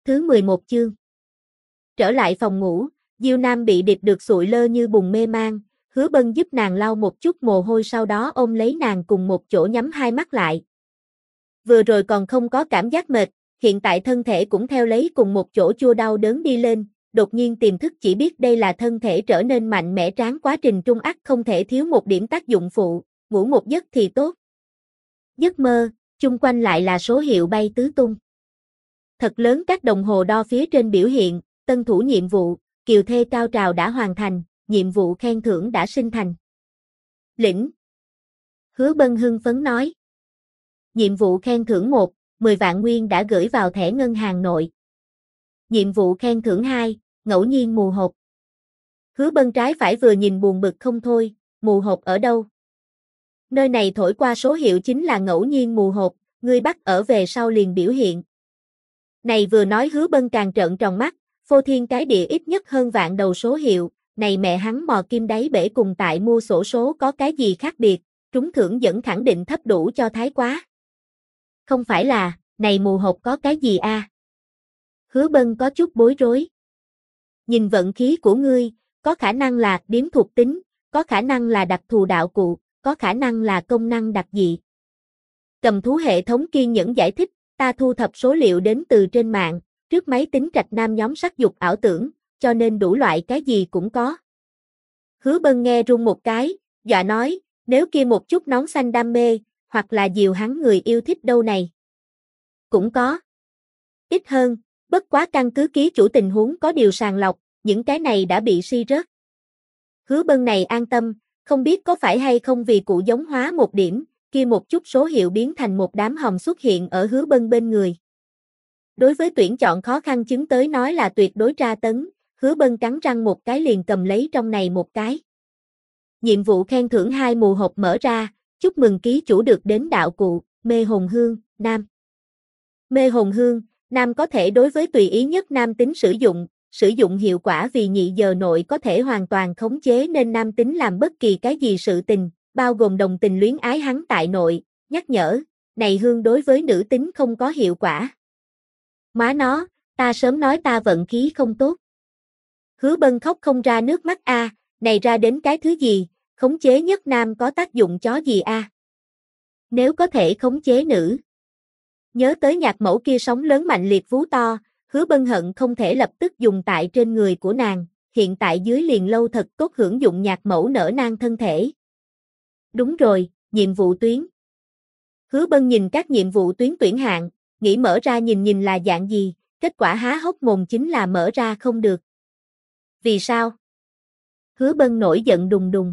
Thứ 11 chương. Trở lại phòng ngủ, Diêu Nam bị điệp được sụi lơ như bùn mê man, Hứa Bân giúp nàng lau một chút mồ hôi sau đó ôm lấy nàng cùng một chỗ nhắm hai mắt lại. Vừa rồi còn không có cảm giác mệt, hiện tại thân thể cũng theo lấy cùng một chỗ chua đau đớn đi lên, đột nhiên tiềm thức chỉ biết đây là thân thể trở nên mạnh mẽ tráng quá trình trung ắt không thể thiếu một điểm tác dụng phụ, ngủ một giấc thì tốt. Giấc mơ, chung quanh lại là số hiệu bay tứ tung. Thật lớn các đồng hồ đo phía trên biểu hiện, tân thủ nhiệm vụ, kiều thê cao trào đã hoàn thành, nhiệm vụ khen thưởng đã sinh thành. Lĩnh. Hứa Bân hưng phấn nói. Nhiệm vụ khen thưởng 1, 10 vạn nguyên đã gửi vào thẻ ngân hàng nội. Nhiệm vụ khen thưởng 2, ngẫu nhiên mù hộp. Hứa Bân trái phải vừa nhìn buồn bực không thôi, mù hộp ở đâu? Nơi này thổi qua số hiệu chính là ngẫu nhiên mù hộp, ngươi bắt ở về sau liền biểu hiện. Này vừa nói Hứa Bân càng trợn tròn mắt, phô thiên cái địa ít nhất hơn vạn đầu số hiệu, này mẹ hắn mò kim đáy bể cùng tại mua xổ số có cái gì khác biệt, trúng thưởng dẫn khẳng định thấp đủ cho thái quá. Không phải là, này mù hộp có cái gì a? Hứa Bân có chút bối rối. Nhìn vận khí của ngươi, có khả năng là điếm thuộc tính, có khả năng là đặc thù đạo cụ, có khả năng là công năng đặc dị. Cầm thú hệ thống kiên nhẫn giải thích, ta thu thập số liệu đến từ trên mạng, trước máy tính trạch nam nhóm sắc dục ảo tưởng, cho nên đủ loại cái gì cũng có. Hứa Bân nghe run một cái, dọa nói, nếu kia một chút nón xanh đam mê, hoặc là dìu hắn người yêu thích đâu này. Cũng có. Ít hơn, bất quá căn cứ ký chủ tình huống có điều sàng lọc, những cái này đã bị suy rớt. Hứa Bân này an tâm, không biết có phải hay không vì cụ giống hóa một điểm, kia một chút số hiệu biến thành một đám hồng xuất hiện ở Hứa Bân bên người. Đối với tuyển chọn khó khăn chứng tới nói là tuyệt đối tra tấn, Hứa Bân cắn răng một cái liền cầm lấy trong này một cái. Nhiệm vụ khen thưởng 2 mù hộp mở ra, chúc mừng ký chủ được đến đạo cụ, mê hồn hương, nam. Mê hồn hương, nam có thể đối với tùy ý nhất nam tính sử dụng hiệu quả vì nhị giờ nội có thể hoàn toàn khống chế nên nam tính làm bất kỳ cái gì sự tình, bao gồm đồng tình luyến ái hắn tại nội, nhắc nhở, này hương đối với nữ tính không có hiệu quả. Má nó, ta sớm nói ta vận khí không tốt. Hứa Bân khóc không ra nước mắt a, này ra đến cái thứ gì, khống chế nhất nam có tác dụng chó gì a? Nếu có thể khống chế nữ. Nhớ tới nhạc mẫu kia sóng lớn mạnh liệt vú to, Hứa Bân hận không thể lập tức dùng tại trên người của nàng, hiện tại dưới liền lâu thật tốt hưởng dụng nhạc mẫu nở nang thân thể. Đúng rồi, nhiệm vụ tuyến. Hứa Bân nhìn các nhiệm vụ tuyến tuyển hạng, nghĩ mở ra nhìn là dạng gì, kết quả há hốc mồm chính là mở ra không được. Vì sao? Hứa Bân nổi giận đùng đùng.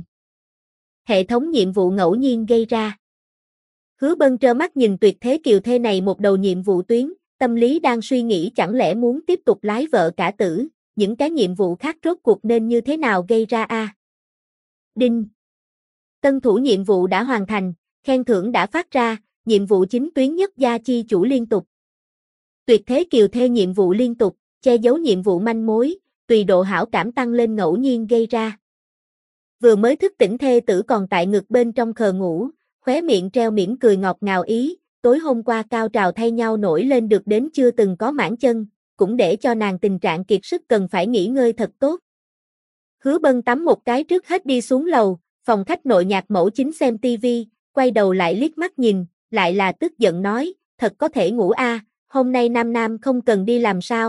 Hệ thống nhiệm vụ ngẫu nhiên gây ra. Hứa Bân trơ mắt nhìn tuyệt thế kiều thê này một đầu nhiệm vụ tuyến, tâm lý đang suy nghĩ chẳng lẽ muốn tiếp tục lái vợ cả tử, những cái nhiệm vụ khác rốt cuộc nên như thế nào gây ra a? Đinh. Tân thủ nhiệm vụ đã hoàn thành, khen thưởng đã phát ra, nhiệm vụ chính tuyến nhất gia chi chủ liên tục. Tuyệt thế kiều thê nhiệm vụ liên tục, che giấu nhiệm vụ manh mối, tùy độ hảo cảm tăng lên ngẫu nhiên gây ra. Vừa mới thức tỉnh thê tử còn tại ngực bên trong khờ ngủ, khóe miệng treo mỉm cười ngọt ngào ý, tối hôm qua cao trào thay nhau nổi lên được đến chưa từng có mãn chân, cũng để cho nàng tình trạng kiệt sức cần phải nghỉ ngơi thật tốt. Hứa Bân tắm một cái trước hết đi xuống lầu, phòng khách nội nhạc mẫu chính xem tivi, quay đầu lại liếc mắt nhìn, lại là tức giận nói, thật có thể ngủ a, hôm nay Nam không cần đi làm sao.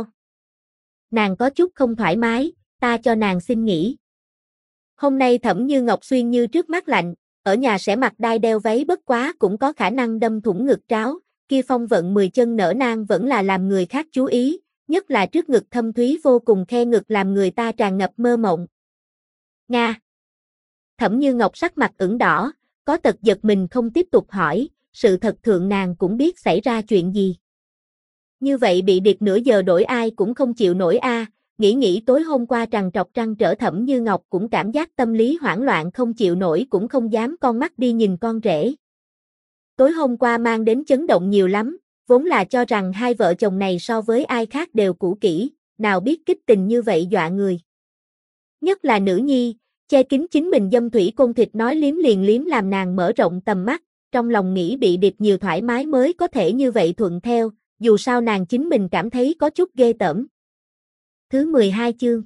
Nàng có chút không thoải mái, ta cho nàng xin nghỉ. Hôm nay Thẩm Như Ngọc Xuyên như trước mắt lạnh, ở nhà sẽ mặc đai đeo váy bất quá cũng có khả năng đâm thủng ngực tráo, kia phong vận 10 chân nở nang vẫn là làm người khác chú ý, nhất là trước ngực thâm thúy vô cùng khe ngực làm người ta tràn ngập mơ mộng. Nga. Thẩm Như Ngọc sắc mặt ửng đỏ, có tật giật mình không tiếp tục hỏi, sự thật thượng nàng cũng biết xảy ra chuyện gì. Như vậy bị điệt nửa giờ đổi ai cũng không chịu nổi a, nghĩ tối hôm qua trằn trọc trăn trở Thẩm Như Ngọc cũng cảm giác tâm lý hoảng loạn không chịu nổi cũng không dám con mắt đi nhìn con rể. Tối hôm qua mang đến chấn động nhiều lắm, vốn là cho rằng hai vợ chồng này so với ai khác đều cũ kỹ, nào biết kích tình như vậy dọa người. Nhất là nữ nhi, che kín chính mình dâm thủy côn thịt nói liếm liền liếm làm nàng mở rộng tầm mắt, trong lòng nghĩ bị điệp nhiều thoải mái mới có thể như vậy thuận theo, dù sao nàng chính mình cảm thấy có chút ghê tởm. Thứ 12 chương.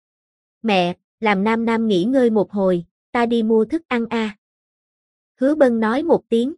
Mẹ, làm Nam Nam nghỉ ngơi một hồi, ta đi mua thức ăn a. Hứa Bân nói một tiếng.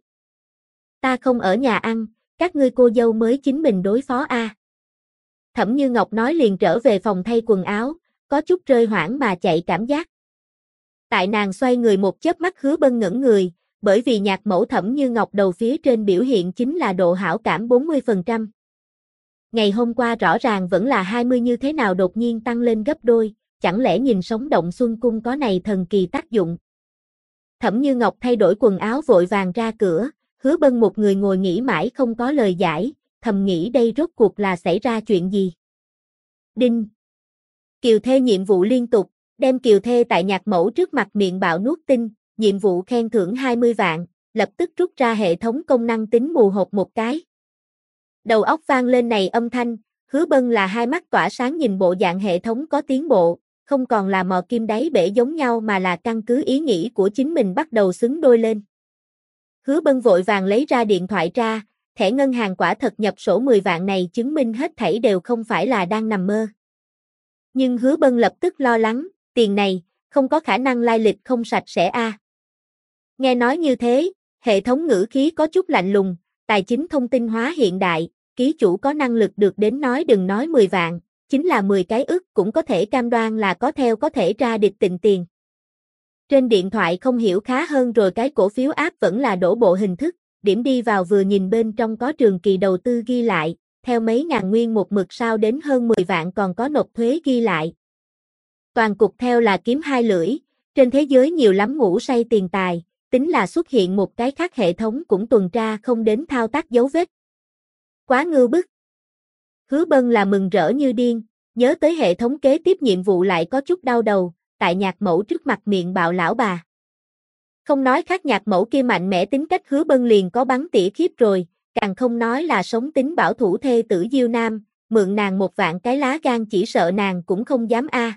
Ta không ở nhà ăn, các ngươi cô dâu mới chính mình đối phó a. Thẩm Như Ngọc nói liền trở về phòng thay quần áo, có chút rơi hoảng mà chạy cảm giác. Tại nàng xoay người một chớp mắt Hứa Bân ngẩn người, bởi vì nhạc mẫu Thẩm Như Ngọc đầu phía trên biểu hiện chính là độ hảo cảm 40%. Ngày hôm qua rõ ràng vẫn là 20 như thế nào đột nhiên tăng lên gấp đôi, chẳng lẽ nhìn sống động xuân cung có này thần kỳ tác dụng. Thẩm Như Ngọc thay đổi quần áo vội vàng ra cửa, Hứa Bân một người ngồi nghĩ mãi không có lời giải, thầm nghĩ đây rốt cuộc là xảy ra chuyện gì. Đinh. Kiều Thê nhiệm vụ liên tục, đem Kiều Thê tại nhạc mẫu trước mặt miệng bạo nuốt tin, nhiệm vụ khen thưởng 20 vạn, lập tức rút ra hệ thống công năng tính mù hộp một cái. Đầu óc vang lên này âm thanh, Hứa Bân là hai mắt tỏa sáng nhìn bộ dạng hệ thống có tiến bộ, không còn là mò kim đáy bể giống nhau mà là căn cứ ý nghĩ của chính mình bắt đầu xứng đôi lên. Hứa Bân vội vàng lấy ra điện thoại ra, thẻ ngân hàng quả thật nhập sổ 10 vạn này chứng minh hết thảy đều không phải là đang nằm mơ. Nhưng Hứa Bân lập tức lo lắng, tiền này, không có khả năng lai lịch không sạch sẽ a. Nghe nói như thế, hệ thống ngữ khí có chút lạnh lùng, tài chính thông tin hóa hiện đại, ký chủ có năng lực được đến nói đừng nói 10 vạn, chính là 10 cái ức cũng có thể cam đoan là có theo có thể ra địch tịnh tiền. Trên điện thoại không hiểu khá hơn rồi cái cổ phiếu app vẫn là đổ bộ hình thức, điểm đi vào vừa nhìn bên trong có trường kỳ đầu tư ghi lại, theo mấy ngàn nguyên một mực sao đến hơn 10 vạn còn có nộp thuế ghi lại. Toàn cục theo là kiếm hai lưỡi, trên thế giới nhiều lắm ngủ say tiền tài, tính là xuất hiện một cái khác hệ thống cũng tuần tra không đến thao tác dấu vết. Quá ngưu bức. Hứa Bân là mừng rỡ như điên, nhớ tới hệ thống kế tiếp nhiệm vụ lại có chút đau đầu, tại nhạc mẫu trước mặt miệng bạo lão bà. Không nói khác nhạc mẫu kia mạnh mẽ tính cách Hứa Bân liền có bắn tỉa khiếp rồi, càng không nói là sống tính bảo thủ thê tử Diêu Nam, mượn nàng 1 vạn cái lá gan chỉ sợ nàng cũng không dám a.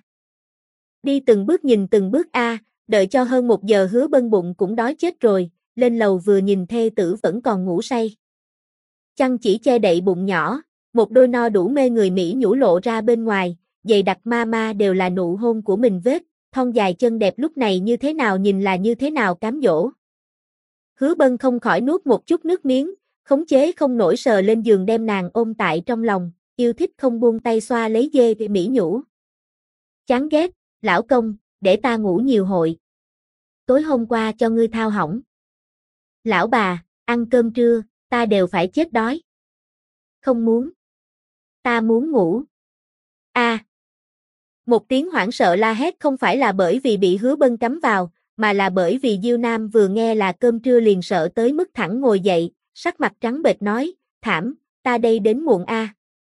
Đi từng bước nhìn từng bước a, đợi cho hơn 1 giờ Hứa Bân bụng cũng đói chết rồi, lên lầu vừa nhìn thê tử vẫn còn ngủ say. Chăn chỉ che đậy bụng nhỏ, một đôi no đủ mê người Mỹ nhũ lộ ra bên ngoài, giày đặc ma ma đều là nụ hôn của mình vết, thon dài chân đẹp lúc này như thế nào nhìn là như thế nào cám dỗ. Hứa Bân không khỏi nuốt một chút nước miếng, khống chế không nổi sờ lên giường đem nàng ôm tại trong lòng, yêu thích không buông tay xoa lấy dê Mỹ nhũ. Chán ghét, lão công, để ta ngủ nhiều hội. Tối hôm qua cho ngươi thao hỏng. Lão bà, ăn cơm trưa, ta đều phải chết đói. Không muốn. Ta muốn ngủ. A. Một tiếng hoảng sợ la hét không phải là bởi vì bị Hứa Bân cắm vào, mà là bởi vì Diêu Nam vừa nghe là cơm trưa liền sợ tới mức thẳng ngồi dậy, sắc mặt trắng bệch nói, thảm, ta đây đến muộn a.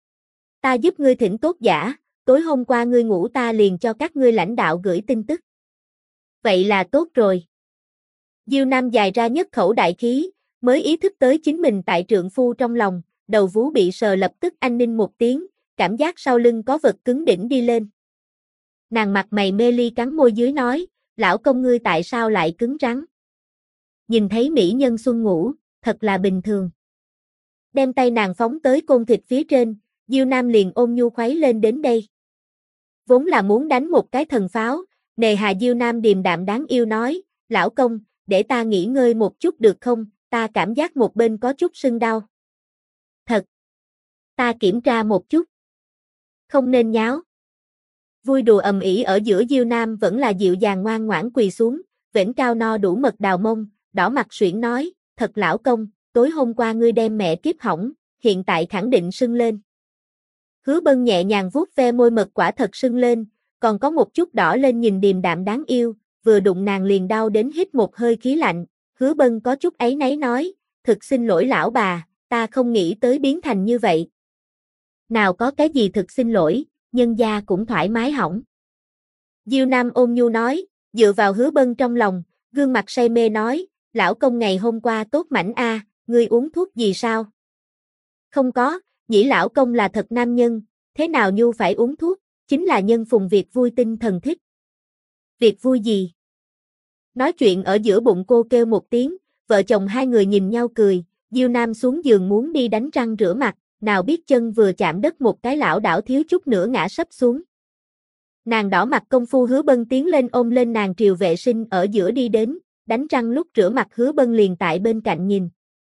Ta giúp ngươi thỉnh tốt giả, tối hôm qua ngươi ngủ ta liền cho các ngươi lãnh đạo gửi tin tức. Vậy là tốt rồi. Diêu Nam dài ra nhất khẩu đại khí, mới ý thức tới chính mình tại trượng phu trong lòng, đầu vú bị sờ lập tức anh ninh một tiếng, cảm giác sau lưng có vật cứng đỉnh đi lên. Nàng mặt mày mê ly cắn môi dưới nói, lão công ngươi tại sao lại cứng rắn? Nhìn thấy mỹ nhân xuân ngủ, thật là bình thường. Đem tay nàng phóng tới côn thịt phía trên, Diêu Nam liền ôm nhu khuấy lên đến đây. Vốn là muốn đánh một cái thần pháo, nề hà Diêu Nam điềm đạm đáng yêu nói, lão công, để ta nghỉ ngơi một chút được không, ta cảm giác một bên có chút sưng đau. Thật. Ta kiểm tra một chút. Không nên nháo. Vui đùa ầm ĩ ở giữa Diêu Nam vẫn là dịu dàng ngoan ngoãn quỳ xuống, vểnh cao no đủ mật đào mông, đỏ mặt suyễn nói, thật lão công, tối hôm qua ngươi đem mẹ kiếp hỏng, hiện tại khẳng định sưng lên. Hứa Bân nhẹ nhàng vuốt ve môi mật quả thật sưng lên, còn có một chút đỏ lên nhìn điềm đạm đáng yêu, vừa đụng nàng liền đau đến hít một hơi khí lạnh, Hứa Bân có chút áy náy nói, thực xin lỗi lão bà, ta không nghĩ tới biến thành như vậy. Nào có cái gì thực xin lỗi, nhân gia cũng thoải mái hỏng. Diêu Nam ôn nhu nói, dựa vào Hứa Bân trong lòng, gương mặt say mê nói, lão công ngày hôm qua tốt mảnh a, ngươi uống thuốc gì sao? Không có, nhĩ lão công là thật nam nhân, thế nào nhu phải uống thuốc, chính là nhân phùng việc vui tinh thần thích. Việc vui gì? Nói chuyện ở giữa bụng cô kêu một tiếng, vợ chồng hai người nhìn nhau cười, Diêu Nam xuống giường muốn đi đánh răng rửa mặt, nào biết chân vừa chạm đất một cái lảo đảo thiếu chút nữa ngã sấp xuống. Nàng đỏ mặt công phu Hứa Bân tiến lên ôm lên nàng triều vệ sinh ở giữa đi đến, đánh răng lúc rửa mặt Hứa Bân liền tại bên cạnh nhìn.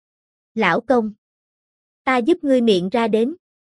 Lão công, ta giúp ngươi miệng ra đến.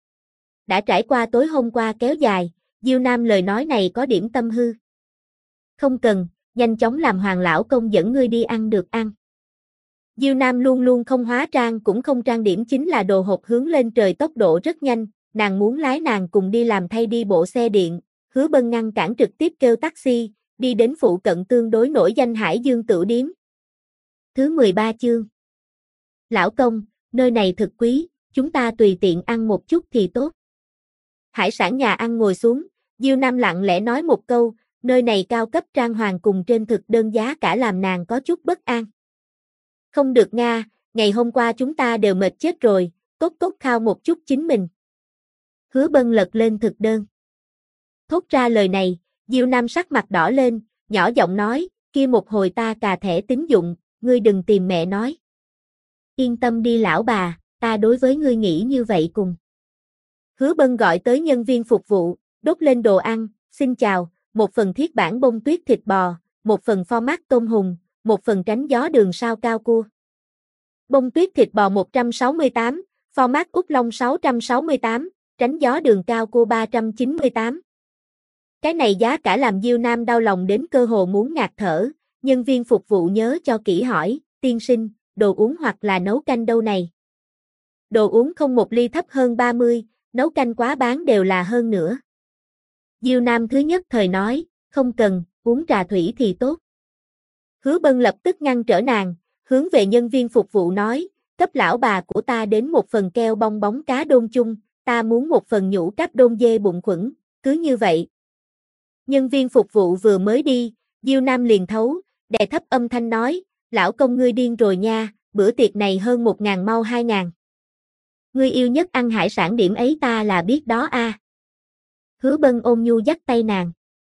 Đã trải qua tối hôm qua kéo dài, Diêu Nam lời nói này có điểm tâm hư. Không cần, nhanh chóng làm Hoàng lão công dẫn ngươi đi ăn được ăn. Diêu Nam luôn luôn không hóa trang cũng không trang điểm chính là đồ hộp hướng lên trời tốc độ rất nhanh, nàng muốn lái nàng cùng đi làm thay đi bộ xe điện, Hứa Bân ngăn cản trực tiếp kêu taxi, đi đến phụ cận tương đối nổi danh Hải Dương Tửu Điếm. Thứ 13 chương. Lão công, nơi này thực quý, chúng ta tùy tiện ăn một chút thì tốt. Hải sản nhà ăn ngồi xuống, Diêu Nam lặng lẽ nói một câu, nơi này cao cấp trang hoàng cùng trên thực đơn giá cả làm nàng có chút bất an. Không được nga, ngày hôm qua chúng ta đều mệt chết rồi, cốt khao một chút chính mình. Hứa Bân lật lên thực đơn. Thốt ra lời này, Diêu Nam sắc mặt đỏ lên, nhỏ giọng nói, kia một hồi ta cà thẻ tín dụng, ngươi đừng tìm mẹ nói. Yên tâm đi lão bà, ta đối với ngươi nghĩ như vậy cùng. Hứa Bân gọi tới nhân viên phục vụ, đốt lên đồ ăn, xin chào, một phần thiết bản bông tuyết thịt bò, một phần format tôm hùm, một phần tránh gió đường sao cao cua. Bông tuyết thịt bò 168, format út lông 668, tránh gió đường cao cua 398. Cái này giá cả làm Diêu Nam đau lòng đến cơ hồ muốn ngạt thở, nhân viên phục vụ nhớ cho kỹ hỏi, tiên sinh, đồ uống hoặc là nấu canh đâu này? Đồ uống không một ly thấp hơn 30, nấu canh quá bán đều là hơn nữa. Diêu Nam thứ nhất thời nói, không cần, uống trà thủy thì tốt. Hứa Bân lập tức ngăn trở nàng, hướng về nhân viên phục vụ nói, cấp lão bà của ta đến một phần keo bong bóng cá đôn chung, ta muốn một phần nhũ cáp đôn dê bụng khuẩn, cứ như vậy. Nhân viên phục vụ vừa mới đi, Diêu Nam liền thấu, đè thấp âm thanh nói, lão công ngươi điên rồi nha, bữa tiệc này hơn 1.000 mau 2.000. Ngươi yêu nhất ăn hải sản điểm ấy ta là biết đó a. Hứa Bân ôm nhu dắt tay nàng.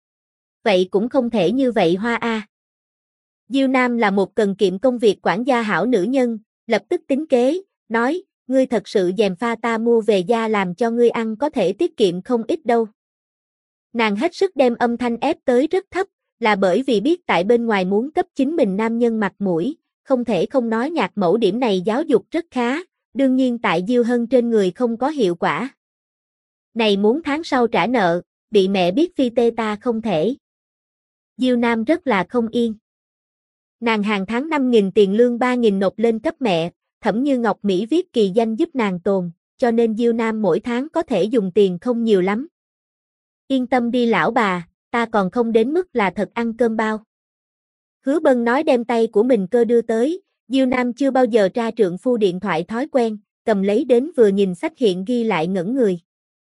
Vậy cũng không thể như vậy hoa a. Diêu Nam là một cần kiệm công việc quản gia hảo nữ nhân, lập tức tính kế, nói, ngươi thật sự gièm pha ta mua về gia làm cho ngươi ăn có thể tiết kiệm không ít đâu. Nàng hết sức đem âm thanh ép tới rất thấp, là bởi vì biết tại bên ngoài muốn cấp chính mình nam nhân mặt mũi, không thể không nói nhạc mẫu điểm này giáo dục rất khá, đương nhiên tại Diêu Hân trên người không có hiệu quả. Này muốn tháng sau trả nợ, bị mẹ biết phi tê ta không thể. Diêu Nam rất là không yên. Nàng hàng tháng 5.000 tiền lương 3.000 nộp lên cấp mẹ, Thẩm Như Ngọc Mỹ viết kỳ danh giúp nàng tồn, cho nên Diêu Nam mỗi tháng có thể dùng tiền không nhiều lắm. Yên tâm đi lão bà, ta còn không đến mức là thật ăn cơm bao. Hứa Bân nói đem tay của mình cơ đưa tới, Diêu Nam chưa bao giờ tra trượng phu điện thoại thói quen, cầm lấy đến vừa nhìn sách hiện ghi lại ngẩn người.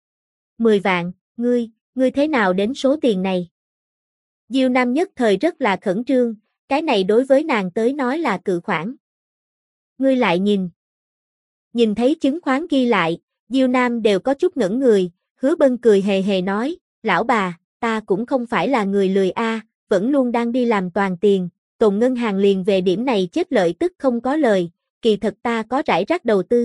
10 vạn, ngươi thế nào đến số tiền này? Diêu Nam nhất thời rất là khẩn trương, cái này đối với nàng tới nói là cự khoản. Ngươi lại nhìn. Nhìn thấy chứng khoán ghi lại, Diêu Nam đều có chút ngẩn người, Hứa Bân cười hề hề nói, lão bà, ta cũng không phải là người lười a, vẫn luôn đang đi làm toàn tiền, tồn ngân hàng liền về điểm này chết lợi tức không có lời, kỳ thật ta có rải rác đầu tư.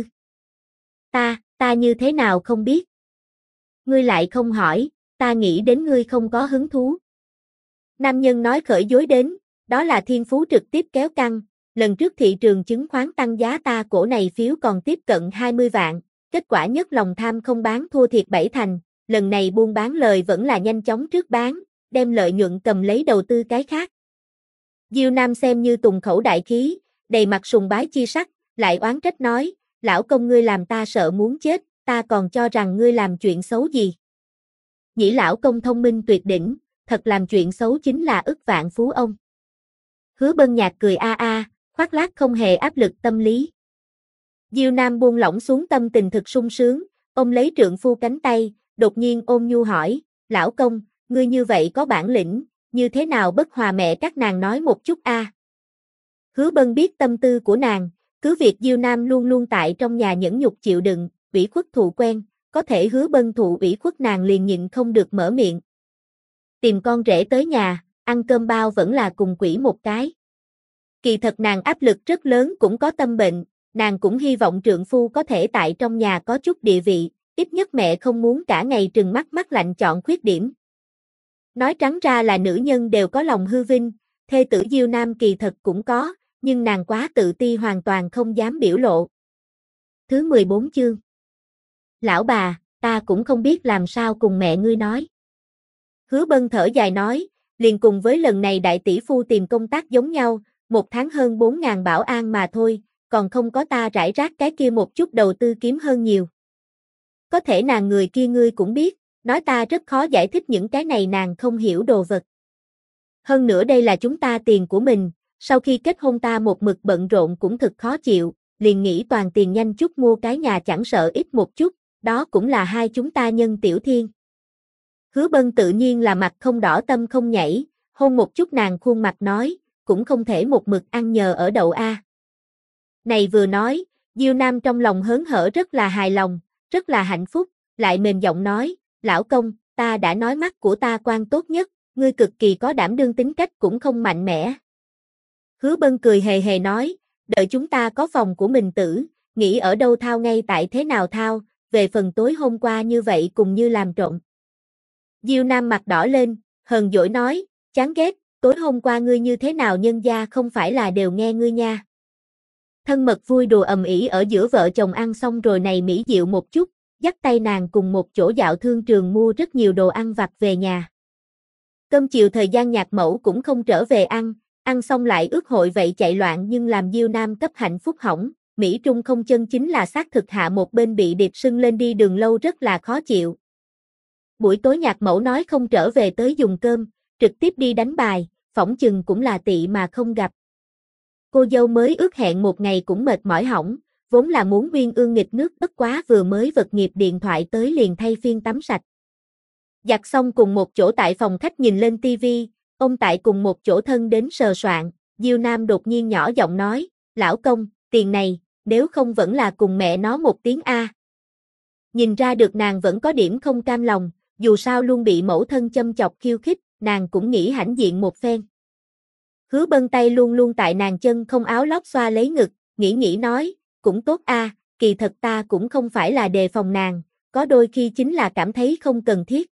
Ta như thế nào không biết? Ngươi lại không hỏi, ta nghĩ đến ngươi không có hứng thú. Nam nhân nói khởi dối đến, đó là thiên phú trực tiếp kéo căng, lần trước thị trường chứng khoán tăng giá ta cổ này phiếu còn tiếp cận 20 vạn, kết quả nhất lòng tham không bán thua thiệt 7 thành, lần này buôn bán lời vẫn là nhanh chóng trước bán, đem lợi nhuận cầm lấy đầu tư cái khác. Diêu Nam xem như tùng khẩu đại khí, đầy mặt sùng bái chi sắc, lại oán trách nói, lão công ngươi làm ta sợ muốn chết, ta còn cho rằng ngươi làm chuyện xấu gì. Nhĩ lão công thông minh tuyệt đỉnh, thật làm chuyện xấu chính là ức vạn phú ông. Hứa Bân nhạt cười khoác lác không hề áp lực tâm lý. Diêu Nam buông lỏng xuống tâm tình thực sung sướng, ôm lấy trượng phu cánh tay, đột nhiên ôm nhu hỏi, lão công, ngươi như vậy có bản lĩnh, như thế nào bất hòa mẹ các nàng nói một chút a? Hứa Bân biết tâm tư của nàng, cứ việc Diêu Nam luôn luôn tại trong nhà nhẫn nhục chịu đựng, ủy khuất thụ quen, có thể Hứa Bân thụ ủy khuất nàng liền nhịn không được mở miệng. Tìm con rể tới nhà, ăn cơm bao vẫn là cùng quỷ một cái. Kỳ thật nàng áp lực rất lớn cũng có tâm bệnh, nàng cũng hy vọng trượng phu có thể tại trong nhà có chút địa vị, ít nhất mẹ không muốn cả ngày trừng mắt mắt lạnh chọn khuyết điểm. Nói trắng ra là nữ nhân đều có lòng hư vinh, thê tử Diêu Nam kỳ thật cũng có, nhưng nàng quá tự ti hoàn toàn không dám biểu lộ. Thứ 14 chương. Lão bà, ta cũng không biết làm sao cùng mẹ ngươi nói. Hứa Bân thở dài nói, liền cùng với lần này đại tỷ phu tìm công tác giống nhau, 1 tháng hơn 4.000 bảo an mà thôi, còn không có ta rải rác cái kia một chút đầu tư kiếm hơn nhiều. Có thể nàng người kia ngươi cũng biết, nói ta rất khó giải thích những cái này nàng không hiểu đồ vật. Hơn nữa đây là chúng ta tiền của mình, sau khi kết hôn ta một mực bận rộn cũng thật khó chịu, liền nghĩ toàn tiền nhanh chút mua cái nhà chẳng sợ ít một chút, đó cũng là hai chúng ta nhân tiểu thiên. Hứa Bân tự nhiên là mặt không đỏ tâm không nhảy, hôn một chút nàng khuôn mặt nói, cũng không thể một mực ăn nhờ ở đậu a. Này vừa nói, Diêu Nam trong lòng hớn hở rất là hài lòng, rất là hạnh phúc, lại mềm giọng nói, lão công, ta đã nói mắt của ta quan tốt nhất, ngươi cực kỳ có đảm đương tính cách cũng không mạnh mẽ. Hứa Bân cười hề hề nói, đợi chúng ta có phòng của mình tử, nghĩ ở đâu thao ngay tại thế nào thao, về phần tối hôm qua như vậy cùng như làm trộm. Diêu Nam mặt đỏ lên, hờn dỗi nói, chán ghét, tối hôm qua ngươi như thế nào nhân gia không phải là đều nghe ngươi nha. Thân mật vui đùa ầm ĩ ở giữa vợ chồng ăn xong rồi này mỹ diệu một chút, dắt tay nàng cùng một chỗ dạo thương trường mua rất nhiều đồ ăn vặt về nhà. Cơm chiều thời gian Nhạc mẫu cũng không trở về ăn xong lại ước hội vậy chạy loạn nhưng làm Diêu Nam cấp hạnh phúc hỏng, Mỹ Trung không chân chính là xác thực hạ một bên bị điệp sưng lên đi đường lâu rất là khó chịu. Buổi tối Nhạc mẫu nói không trở về tới dùng cơm, trực tiếp đi đánh bài, phỏng chừng cũng là tị mà không gặp. Cô dâu mới ước hẹn một ngày cũng mệt mỏi hỏng, vốn là muốn uyên ương nghịch nước bất quá vừa mới vật nghiệp điện thoại tới liền thay phiên tắm sạch. Giặt xong cùng một chỗ tại phòng khách nhìn lên tivi, ông tại cùng một chỗ thân đến sờ soạn, Diêu Nam đột nhiên nhỏ giọng nói, lão công, tiền này, nếu không vẫn là cùng mẹ nó một tiếng A. Nhìn ra được nàng vẫn có điểm không cam lòng, dù sao luôn bị mẫu thân châm chọc khiêu khích, nàng cũng nghĩ hãnh diện một phen. Hứa Bân tay luôn luôn tại nàng chân không áo lót xoa lấy ngực, nghĩ nói, cũng tốt a, kỳ thật ta cũng không phải là đề phòng nàng, có đôi khi chính là cảm thấy không cần thiết.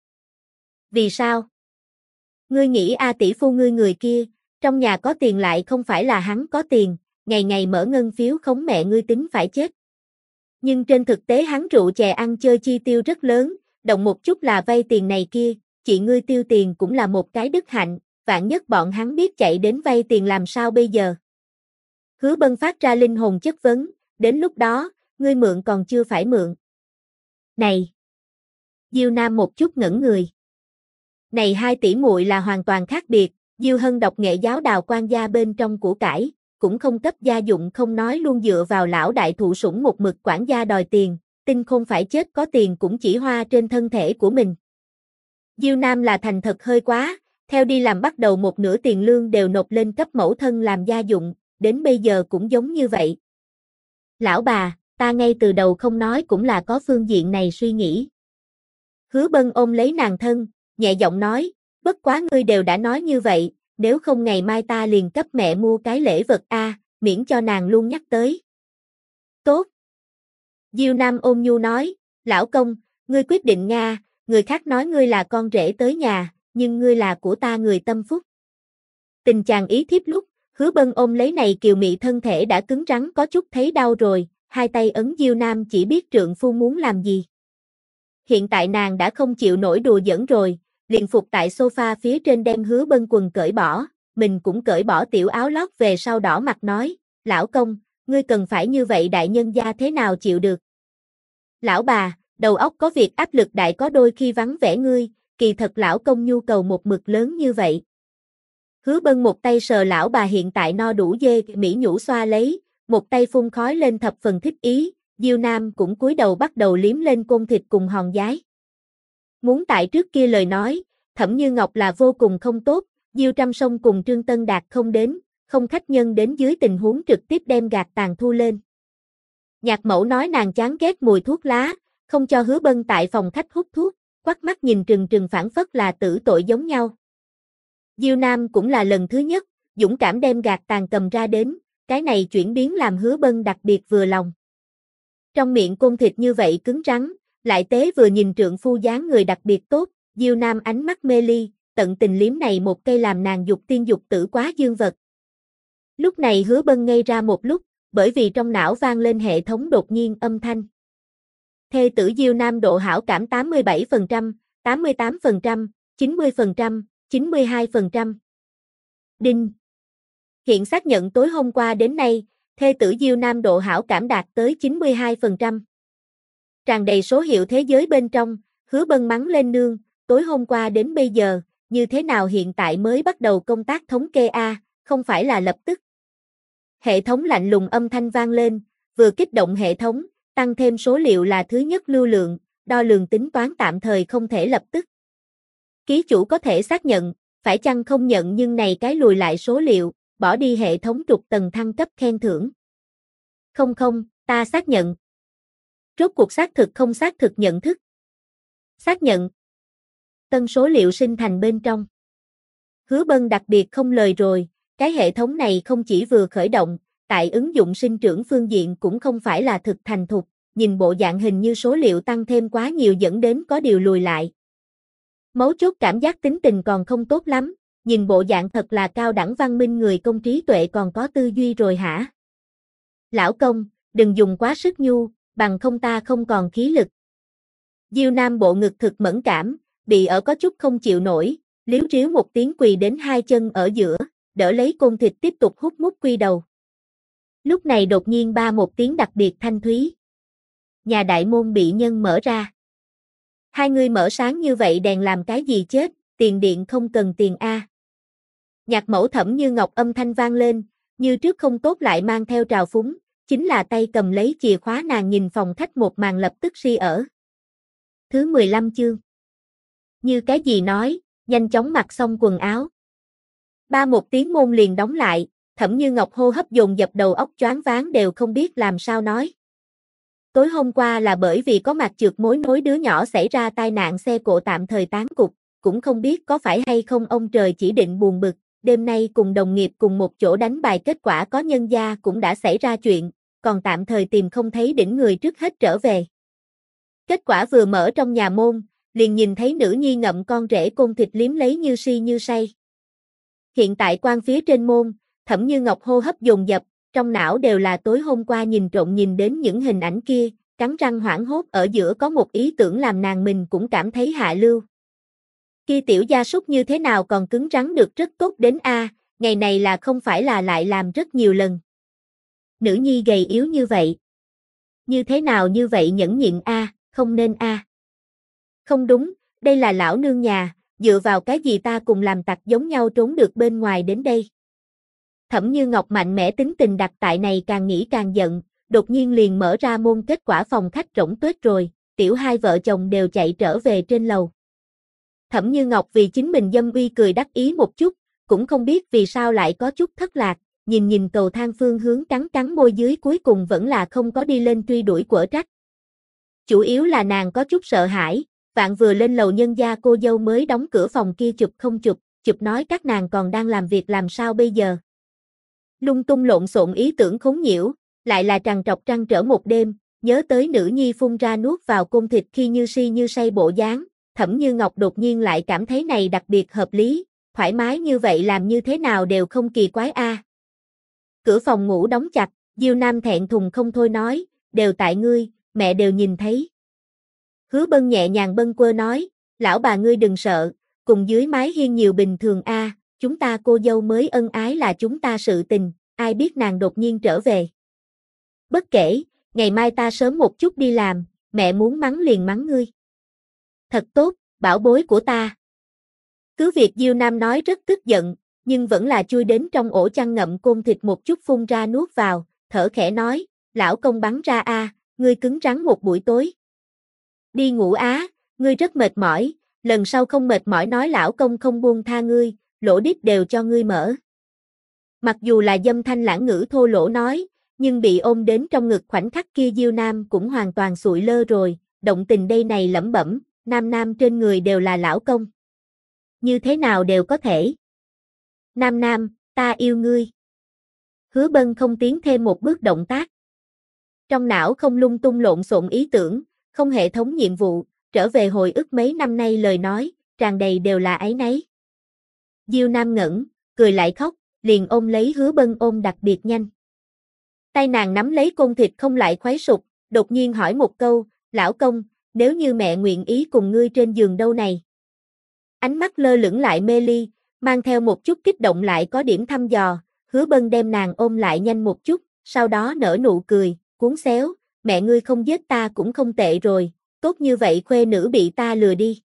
Vì sao? Ngươi nghĩ a tỷ phu ngươi người kia, trong nhà có tiền lại không phải là hắn có tiền, ngày ngày mở ngân phiếu khống mẹ ngươi tính phải chết. Nhưng trên thực tế hắn rượu chè ăn chơi chi tiêu rất lớn, động một chút là vay tiền này kia, chị ngươi tiêu tiền cũng là một cái đức hạnh, vạn nhất bọn hắn biết chạy đến vay tiền làm sao bây giờ. Hứa Bân phát ra linh hồn chất vấn, đến lúc đó, ngươi mượn còn chưa phải mượn. Này! Diêu Nam một chút ngẩn người. Này hai tỷ muội là hoàn toàn khác biệt, Diêu Hân đọc nghệ giáo đào quan gia bên trong của cải, cũng không cấp gia dụng không nói luôn dựa vào lão đại thụ sủng một mực quản gia đòi tiền, tin không phải chết có tiền cũng chỉ hoa trên thân thể của mình. Diêu Nam là thành thật hơi quá, theo đi làm bắt đầu một nửa tiền lương đều nộp lên cấp mẫu thân làm gia dụng, đến bây giờ cũng giống như vậy. Lão bà, ta ngay từ đầu không nói cũng là có phương diện này suy nghĩ. Hứa Bân ôm lấy nàng thân, nhẹ giọng nói, bất quá ngươi đều đã nói như vậy, nếu không ngày mai ta liền cấp mẹ mua cái lễ vật a, miễn cho nàng luôn nhắc tới. Tốt. Diêu Nam ôn nhu nói, lão công, ngươi quyết định Nga, người khác nói ngươi là con rể tới nhà, nhưng ngươi là của ta người tâm phúc. Tình chàng ý thiếp lúc, Hứa Bân ôm lấy này kiều mị thân thể đã cứng rắn có chút thấy đau rồi, hai tay ấn Diêu Nam chỉ biết trượng phu muốn làm gì. Hiện tại nàng đã không chịu nổi đùa giỡn rồi, liền phục tại sofa phía trên đem Hứa Bân quần cởi bỏ, mình cũng cởi bỏ tiểu áo lót về sau đỏ mặt nói, lão công, ngươi cần phải như vậy đại nhân gia thế nào chịu được. Lão bà, đầu óc có việc áp lực đại có đôi khi vắng vẻ ngươi, kỳ thật lão công nhu cầu một mực lớn như vậy. Hứa Bân một tay sờ lão bà hiện tại no đủ dê mỹ nhũ xoa lấy, một tay phun khói lên thập phần thích ý, Diêu Nam cũng cúi đầu bắt đầu liếm lên côn thịt cùng hòn giái. Muốn tại trước kia lời nói, Thẩm Như Ngọc là vô cùng không tốt, Diêu Trăm Sông cùng Trương Tân Đạt không đến, không khách nhân đến dưới tình huống trực tiếp đem gạt tàn thu lên. Nhạc mẫu nói nàng chán ghét mùi thuốc lá, không cho Hứa Bân tại phòng khách hút thuốc, quắt mắt nhìn trừng trừng phản phất là tử tội giống nhau. Diêu Nam cũng là lần thứ nhất, dũng cảm đem gạt tàn cầm ra đến, cái này chuyển biến làm Hứa Bân đặc biệt vừa lòng. Trong miệng côn thịt như vậy cứng rắn, lại tế vừa nhìn trượng phu dáng người đặc biệt tốt, Diêu Nam ánh mắt mê ly, tận tình liếm này một cây làm nàng dục tiên dục tử quá dương vật. Lúc này Hứa Bân ngây ra một lúc, bởi vì trong não vang lên hệ thống đột nhiên âm thanh. Thê tử Diêu Nam độ hảo cảm 87%, 88%, 90%, 92%. Đinh. Hiện xác nhận tối hôm qua đến nay, thê tử Diêu Nam độ hảo cảm đạt tới 92%. Tràn đầy số hiệu thế giới bên trong, Hứa Bân mắng lên nương, tối hôm qua đến bây giờ, như thế nào hiện tại mới bắt đầu công tác thống kê a, không phải là lập tức. Hệ thống lạnh lùng âm thanh vang lên, vừa kích động hệ thống, tăng thêm số liệu là thứ nhất lưu lượng, đo lường tính toán tạm thời không thể lập tức. Ký chủ có thể xác nhận, phải chăng không nhận nhưng này cái lùi lại số liệu, bỏ đi hệ thống trục tầng thăng cấp khen thưởng. Không không, ta xác nhận. Rốt cuộc xác thực không xác thực nhận thức. Xác nhận. Tân số liệu sinh thành bên trong. Hứa Bân đặc biệt không lời rồi, cái hệ thống này không chỉ vừa khởi động, tại ứng dụng sinh trưởng phương diện cũng không phải là thực thành thục, nhìn bộ dạng hình như số liệu tăng thêm quá nhiều dẫn đến có điều lùi lại. Mấu chốt cảm giác tính tình còn không tốt lắm, nhìn bộ dạng thật là cao đẳng văn minh người công trí tuệ còn có tư duy rồi hả? Lão công, đừng dùng quá sức nhu, bằng không ta không còn khí lực. Diêu Nam bộ ngực thực mẫn cảm, bị ở có chút không chịu nổi, liếu riếu một tiếng quỳ đến hai chân ở giữa, đỡ lấy côn thịt tiếp tục hút mút quy đầu. Lúc này đột nhiên ba một tiếng đặc biệt thanh thúy. Nhà đại môn bị nhân mở ra. Hai người mở sáng như vậy đèn làm cái gì chết, tiền điện không cần tiền a. Nhạc mẫu Thẩm Như Ngọc âm thanh vang lên, như trước không tốt lại mang theo trào phúng, chính là tay cầm lấy chìa khóa nàng nhìn phòng khách một màn lập tức si ở. Thứ 15 chương. Như cái gì nói, nhanh chóng mặc xong quần áo. Ba một tiếng môn liền đóng lại, Thẩm Như Ngọc hô hấp dồn dập đầu óc choáng váng đều không biết làm sao nói. Tối hôm qua là bởi vì có mặt trượt mối nối đứa nhỏ xảy ra tai nạn xe cộ tạm thời tán cục, cũng không biết có phải hay không ông trời chỉ định buồn bực, đêm nay cùng đồng nghiệp cùng một chỗ đánh bài kết quả có nhân gia cũng đã xảy ra chuyện, còn tạm thời tìm không thấy đỉnh người trước hết trở về. Kết quả vừa mở trong nhà môn, liền nhìn thấy nữ nhi ngậm con rể côn thịt liếm lấy như si như say. Hiện tại quan phía trên môn, Thẩm Như Ngọc hô hấp dồn dập, trong não đều là tối hôm qua nhìn trộm nhìn đến những hình ảnh kia, cắn răng hoảng hốt ở giữa có một ý tưởng làm nàng mình cũng cảm thấy hạ lưu. Kia tiểu gia súc như thế nào còn cứng rắn được rất tốt đến a, ngày này là không phải là lại làm rất nhiều lần. Nữ nhi gầy yếu như vậy. Như thế nào như vậy nhẫn nhịn a, không nên a. Không đúng, đây là lão nương nhà, dựa vào cái gì ta cùng làm tặc giống nhau trốn được bên ngoài đến đây. Thẩm Như Ngọc mạnh mẽ tính tình đặt tại này càng nghĩ càng giận, đột nhiên liền mở ra môn kết quả phòng khách rỗng tuếch rồi, tiểu hai vợ chồng đều chạy trở về trên lầu. Thẩm Như Ngọc vì chính mình dâm uy cười đắc ý một chút, cũng không biết vì sao lại có chút thất lạc, nhìn cầu thang phương hướng cắn cắn môi dưới cuối cùng vẫn là không có đi lên truy đuổi quở trách. Chủ yếu là nàng có chút sợ hãi, vạn vừa lên lầu nhân gia cô dâu mới đóng cửa phòng kia chụp không chụp nói các nàng còn đang làm việc làm sao bây giờ. Lung tung lộn xộn ý tưởng khốn nhiễu, lại là trằn trọc trăn trở một đêm, nhớ tới nữ nhi phun ra nuốt vào côn thịt khi như si như say bộ dáng, Thẩm Như Ngọc đột nhiên lại cảm thấy này đặc biệt hợp lý, thoải mái như vậy làm như thế nào đều không kỳ quái a. Cửa phòng ngủ đóng chặt, Diêu Nam thẹn thùng không thôi nói, đều tại ngươi, mẹ đều nhìn thấy. Hứa Bân nhẹ nhàng bâng quơ nói, lão bà ngươi đừng sợ, cùng dưới mái hiên nhiều bình thường a, chúng ta cô dâu mới ân ái là chúng ta sự tình, ai biết nàng đột nhiên trở về. Bất kể, ngày mai ta sớm một chút đi làm, mẹ muốn mắng liền mắng ngươi. Thật tốt, bảo bối của ta. Cứ việc Diêu Nam nói rất tức giận, nhưng vẫn là chui đến trong ổ chăn ngậm côn thịt một chút phun ra nuốt vào, thở khẽ nói, lão công bắn ra a, ngươi cứng rắn một buổi tối. Đi ngủ á, ngươi rất mệt mỏi, lần sau không mệt mỏi nói lão công không buông tha ngươi, lỗ đít đều cho ngươi mở. Mặc dù là dâm thanh lãng ngữ thô lỗ nói, nhưng bị ôm đến trong ngực khoảnh khắc kia Diêu Nam cũng hoàn toàn sụi lơ rồi, động tình đây này lẩm bẩm, nam trên người đều là lão công. Như thế nào đều có thể. Nam, ta yêu ngươi. Hứa Bân không tiến thêm một bước động tác. Trong não không lung tung lộn xộn ý tưởng, không hệ thống nhiệm vụ, trở về hồi ức mấy năm nay lời nói, tràn đầy đều là áy náy. Diêu Nam ngẩn, cười lại khóc, liền ôm lấy Hứa Bân ôm đặc biệt nhanh. Tay nàng nắm lấy côn thịt không lại khoái sụp, đột nhiên hỏi một câu, lão công, nếu như mẹ nguyện ý cùng ngươi trên giường đâu này? Ánh mắt lơ lửng lại mê ly, mang theo một chút kích động lại có điểm thăm dò, Hứa Bân đem nàng ôm lại nhanh một chút, sau đó nở nụ cười, cuốn xéo, mẹ ngươi không giết ta cũng không tệ rồi, tốt như vậy khuê nữ bị ta lừa đi.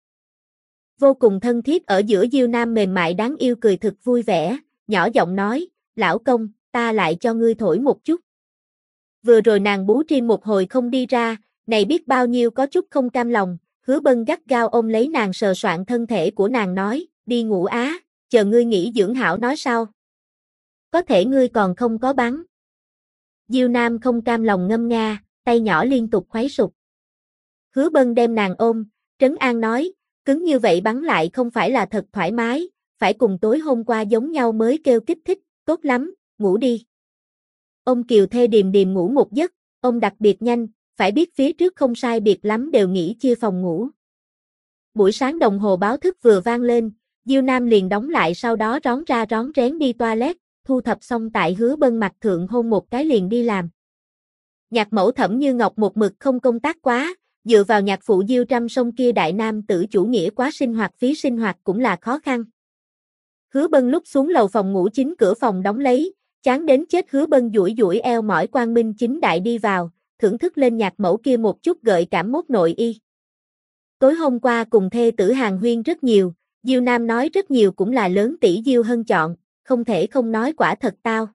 Vô cùng thân thiết ở giữa Diêu Nam mềm mại đáng yêu cười thực vui vẻ, nhỏ giọng nói, lão công, ta lại cho ngươi thổi một chút. Vừa rồi nàng bú tri một hồi không đi ra, này biết bao nhiêu có chút không cam lòng, Hứa Bân gắt gao ôm lấy nàng sờ soạn thân thể của nàng nói, đi ngủ á, chờ ngươi nghỉ dưỡng hảo nói sao. Có thể ngươi còn không có bắn. Diêu Nam không cam lòng ngâm nga, tay nhỏ liên tục khoái sụp. Hứa Bân đem nàng ôm, trấn an nói, cứng như vậy bắn lại không phải là thật thoải mái, phải cùng tối hôm qua giống nhau mới kêu kích thích, tốt lắm, ngủ đi. Ông Kiều thê điềm điềm ngủ một giấc, ông đặc biệt nhanh, phải biết phía trước không sai biệt lắm đều nghỉ chia phòng ngủ. Buổi sáng đồng hồ báo thức vừa vang lên, Diêu Nam liền đóng lại sau đó rón ra rón rén đi toilet, thu thập xong tại Hứa Bân mặt thượng hôn một cái liền đi làm. Nhạc mẫu Thẩm Như Ngọc một mực không công tác quá, dựa vào nhạc phụ Diêu Trăm sông kia đại nam tử chủ nghĩa quá sinh hoạt phí sinh hoạt cũng là khó khăn. Hứa Bân lúc xuống lầu phòng ngủ chính cửa phòng đóng lấy, chán đến chết Hứa Bân duỗi duỗi eo mỏi quang minh chính đại đi vào, thưởng thức lên nhạc mẫu kia một chút gợi cảm mốt nội y. Tối hôm qua cùng thê tử Hàn huyên rất nhiều, Diêu Nam nói rất nhiều cũng là lớn tỷ Diêu Hân chọn, không thể không nói quả thật tao.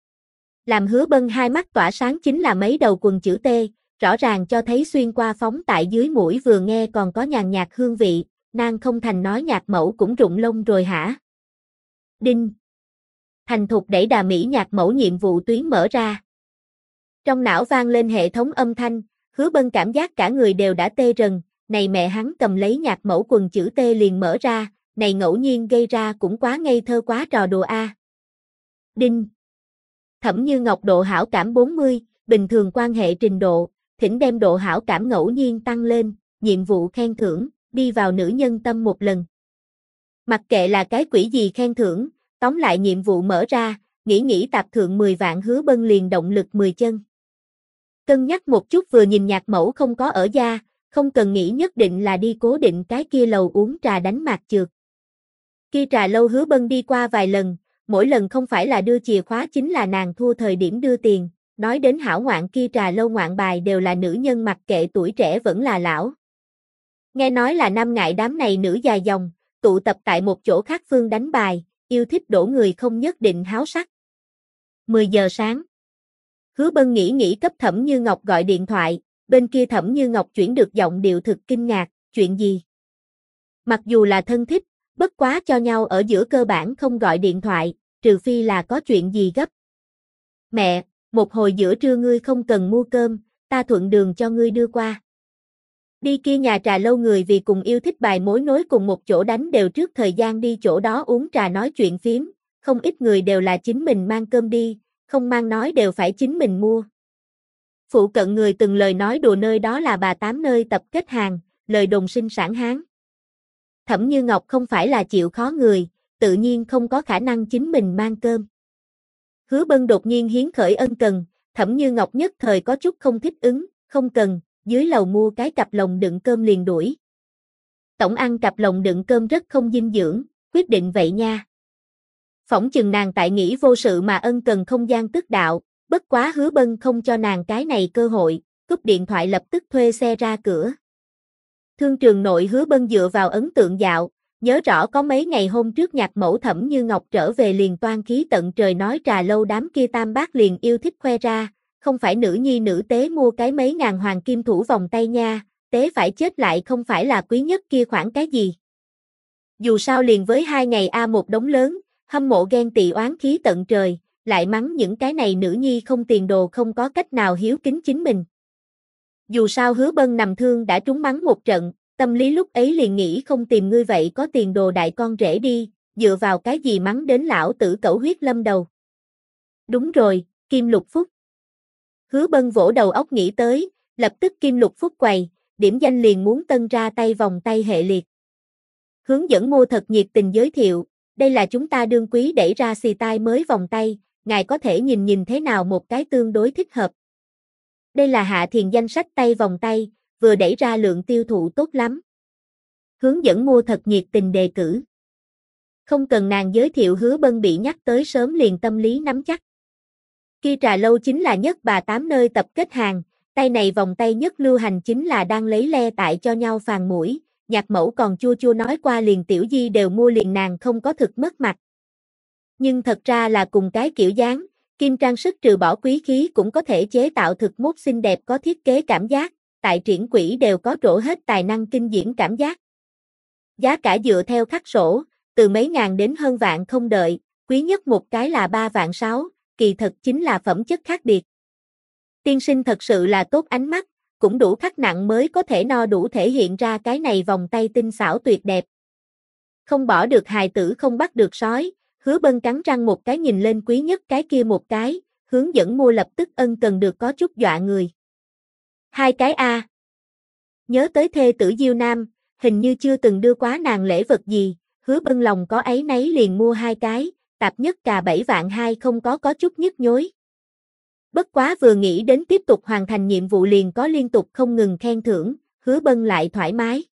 Làm Hứa Bân hai mắt tỏa sáng chính là mấy đầu quần chữ T, rõ ràng cho thấy xuyên qua phóng tại dưới mũi vừa nghe còn có nhàn nhạt hương vị, nàng không thành nói nhạc mẫu cũng rụng lông rồi hả? Đinh. Thành thục đẩy đà mỹ nhạc mẫu nhiệm vụ tuyến mở ra. Trong não vang lên hệ thống âm thanh, Hứa Bân cảm giác cả người đều đã tê rần, này mẹ hắn cầm lấy nhạc mẫu quần chữ T liền mở ra, này ngẫu nhiên gây ra cũng quá ngây thơ quá trò đùa a. Đinh. Thẩm Như Ngọc độ hảo cảm 40, bình thường quan hệ trình độ, thỉnh đem độ hảo cảm ngẫu nhiên tăng lên, nhiệm vụ khen thưởng, đi vào nữ nhân tâm một lần. Mặc kệ là cái quỷ gì khen thưởng, tóm lại nhiệm vụ mở ra, nghĩ tạp thượng 10 vạn Hứa Bân liền động lực 10 chân. Cân nhắc một chút vừa nhìn nhạc mẫu không có ở gia, không cần nghĩ nhất định là đi cố định cái kia lầu uống trà đánh mạc chược. Kia trà lâu Hứa Bân đi qua vài lần, mỗi lần không phải là đưa chìa khóa chính là nàng thua thời điểm đưa tiền, nói đến hảo ngoạn kia trà lâu ngoạn bài đều là nữ nhân mặc kệ tuổi trẻ vẫn là lão. Nghe nói là năm ngại đám này nữ dài dòng, tụ tập tại một chỗ khác phương đánh bài, yêu thích đổ người không nhất định háo sắc. 10 giờ sáng. Hứa Bân nghĩ cấp Thẩm Như Ngọc gọi điện thoại, bên kia Thẩm Như Ngọc chuyển được giọng điệu thực kinh ngạc, chuyện gì? Mặc dù là thân thích, bất quá cho nhau ở giữa cơ bản không gọi điện thoại, trừ phi là có chuyện gì gấp. Mẹ, một hồi giữa trưa ngươi không cần mua cơm, ta thuận đường cho ngươi đưa qua. Đi kia nhà trà lâu người vì cùng yêu thích bài mối nối cùng một chỗ đánh đều trước thời gian đi chỗ đó uống trà nói chuyện phiếm, không ít người đều là chính mình mang cơm đi, không mang nói đều phải chính mình mua. Phụ cận người từng lời nói đùa nơi đó là bà tám nơi tập kết hàng, lời đồn sinh sản hán. Thẩm Như Ngọc không phải là chịu khó người, tự nhiên không có khả năng chính mình mang cơm. Hứa Bân đột nhiên hiến khởi ân cần, Thẩm Như Ngọc nhất thời có chút không thích ứng, không cần, dưới lầu mua cái cặp lồng đựng cơm liền đuổi. Tổng ăn cặp lồng đựng cơm rất không dinh dưỡng, quyết định vậy nha. Phỏng chừng nàng tại nghĩ vô sự mà ân cần không gian tức đạo, bất quá Hứa Bân không cho nàng cái này cơ hội, cúp điện thoại lập tức thuê xe ra cửa. Thương trường nội Hứa Bân dựa vào ấn tượng dạo, nhớ rõ có mấy ngày hôm trước nhạc mẫu Thẩm Như Ngọc trở về liền toan khí tận trời nói trà lâu đám kia tam bác liền yêu thích khoe ra, không phải nữ nhi nữ tế mua cái mấy ngàn hoàng kim thủ vòng tay nha, tế phải chết lại không phải là quý nhất kia khoản cái gì. Dù sao liền với 2 ngày một đống lớn, hâm mộ ghen tị oán khí tận trời, lại mắng những cái này nữ nhi không tiền đồ không có cách nào hiếu kính chính mình. Dù sao Hứa Bân nằm thương đã trúng mắng một trận, tâm lý lúc ấy liền nghĩ không tìm ngươi vậy có tiền đồ đại con rể đi, dựa vào cái gì mắng đến lão tử cẩu huyết lâm đầu. Đúng rồi, Kim Lục Phúc. Hứa Bân vỗ đầu óc nghĩ tới, lập tức Kim Lục Phúc quầy, điểm danh liền muốn tân ra tay vòng tay hệ liệt. Hướng dẫn mua thật nhiệt tình giới thiệu, đây là chúng ta đương quý đẩy ra xì tai mới vòng tay, ngài có thể nhìn thế nào một cái tương đối thích hợp. Đây là Hạ Thiền danh sách tay vòng tay, vừa đẩy ra lượng tiêu thụ tốt lắm. Hướng dẫn mua thật nhiệt tình đề cử. Không cần nàng giới thiệu Hứa Bân bị nhắc tới sớm liền tâm lý nắm chắc. Kia trà lâu chính là nhất bà tám nơi tập kết hàng, tay này vòng tay nhất lưu hành chính là đang lấy le tại cho nhau phàn mũi, Nhạc Mẫu còn chua nói qua liền Tiểu Di đều mua liền nàng không có thực mất mặt. Nhưng thật ra là cùng cái kiểu dáng, kim trang sức trừ bỏ quý khí cũng có thể chế tạo thực mốt xinh đẹp có thiết kế cảm giác, tại triển quỹ đều có trổ hết tài năng kinh diễn cảm giác. Giá cả dựa theo khắc sổ, từ mấy ngàn đến hơn vạn không đợi, quý nhất một cái là 3 vạn 6, kỳ thật chính là phẩm chất khác biệt. Tiên sinh thật sự là tốt ánh mắt, cũng đủ khắc nặng mới có thể no đủ thể hiện ra cái này vòng tay tinh xảo tuyệt đẹp. Không bỏ được hài tử không bắt được sói, Hứa Bân cắn răng một cái nhìn lên quý nhất cái kia một cái, hướng dẫn mua lập tức ân cần được có chút dọa người. 2 cái A. Nhớ tới thê tử Diêu Nam, hình như chưa từng đưa quá nàng lễ vật gì, Hứa Bân lòng có áy náy liền mua 2 cái, tạp nhất cà 7 vạn 2 không có chút nhức nhối. Bất quá vừa nghĩ đến tiếp tục hoàn thành nhiệm vụ liền có liên tục không ngừng khen thưởng, Hứa Bân lại thoải mái.